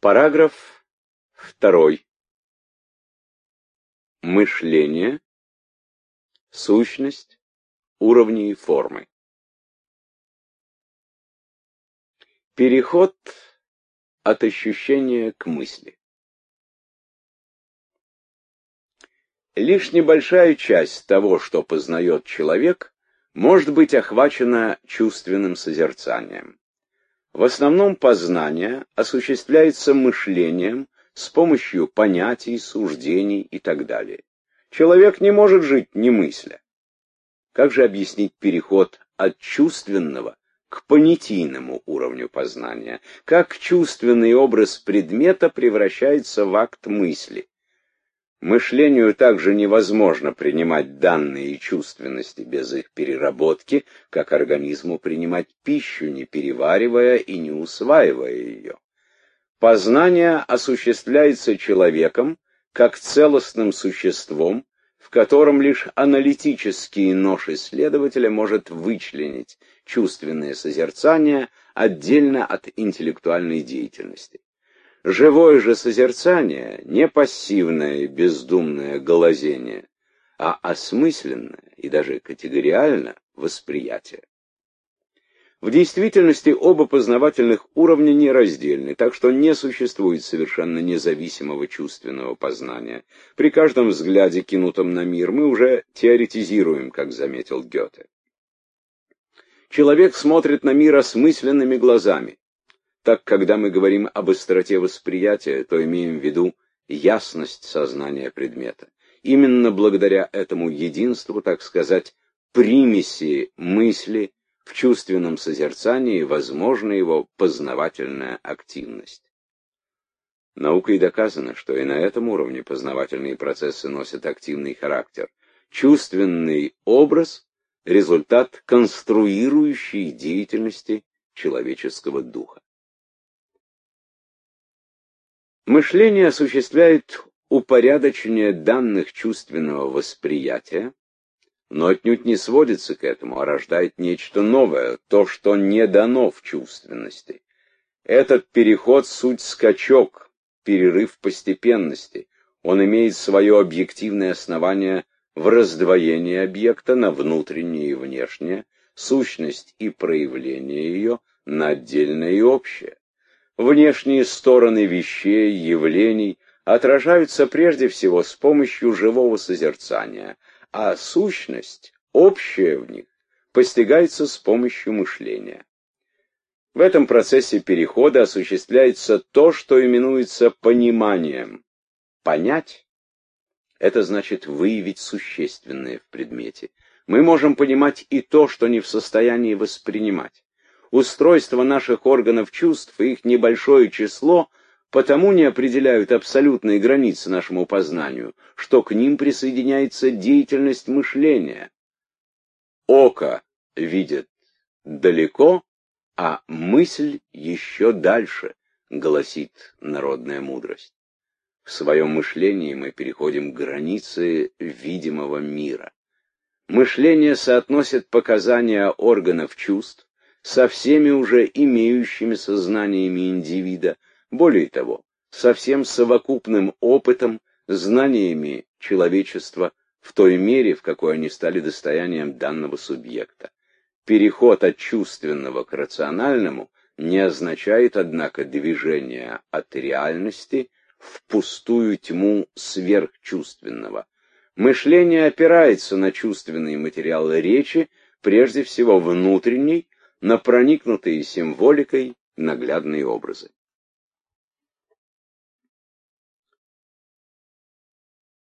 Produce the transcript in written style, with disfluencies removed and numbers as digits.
Параграф 2. Мышление, сущность, уровни и формы. Переход от ощущения к мысли. Лишь небольшая часть того, что познает человек, может быть охвачена чувственным созерцанием. В основном познание осуществляется мышлением с помощью понятий, суждений и так далее. Человек не может жить, не мысля. Как же объяснить переход от чувственного к понятийному уровню познания? Как чувственный образ предмета превращается в акт мысли? Мышлению также невозможно принимать данные чувственности без их переработки, как организму принимать пищу, не переваривая и не усваивая ее. Познание осуществляется человеком как целостным существом, в котором лишь аналитический нож исследователя может вычленить чувственное созерцание отдельно от интеллектуальной деятельности. Живое же созерцание не пассивное и бездумное глазение, а осмысленное и даже категориально восприятие. В действительности оба познавательных уровня нераздельны, так что не существует совершенно независимого чувственного познания. При каждом взгляде, кинутом на мир, мы уже теоретизируем, как заметил Гёте. Человек смотрит на мир осмысленными глазами. Так, когда мы говорим об остроте восприятия, то имеем в виду ясность сознания предмета. Именно благодаря этому единству, так сказать, примеси мысли в чувственном созерцании возможна его познавательная активность. Наукой доказано, что и на этом уровне познавательные процессы носят активный характер. Чувственный образ – результат конструирующей деятельности человеческого духа. Мышление осуществляет упорядочение данных чувственного восприятия, но отнюдь не сводится к этому, а рождает нечто новое, то, что не дано в чувственности. Этот переход — суть скачок, перерыв постепенности. Он имеет свое объективное основание в раздвоении объекта на внутреннее и внешнее, сущность и проявление ее на отдельное и общее. Внешние стороны вещей, явлений отражаются прежде всего с помощью живого созерцания, а сущность, общая в них, постигается с помощью мышления. В этом процессе перехода осуществляется то, что именуется пониманием. Понять — это значит выявить существенное в предмете. Мы можем понимать и то, что не в состоянии воспринимать. Устройство наших органов чувств и их небольшое число потому не определяют абсолютные границы нашему познанию, что к ним присоединяется деятельность мышления. Око видит далеко, а мысль еще дальше, гласит народная мудрость. В своем мышлении мы переходим границы видимого мира. Мышление соотносит показания органов чувств со всеми уже имеющимися знаниями индивида, более того, со всем совокупным опытом, знаниями человечества в той мере, в какой они стали достоянием данного субъекта. Переход от чувственного к рациональному не означает, однако, движение от реальности в пустую тьму сверхчувственного. Мышление опирается на чувственные материалы речи, прежде всего внутренней, на проникнутые символикой наглядные образы.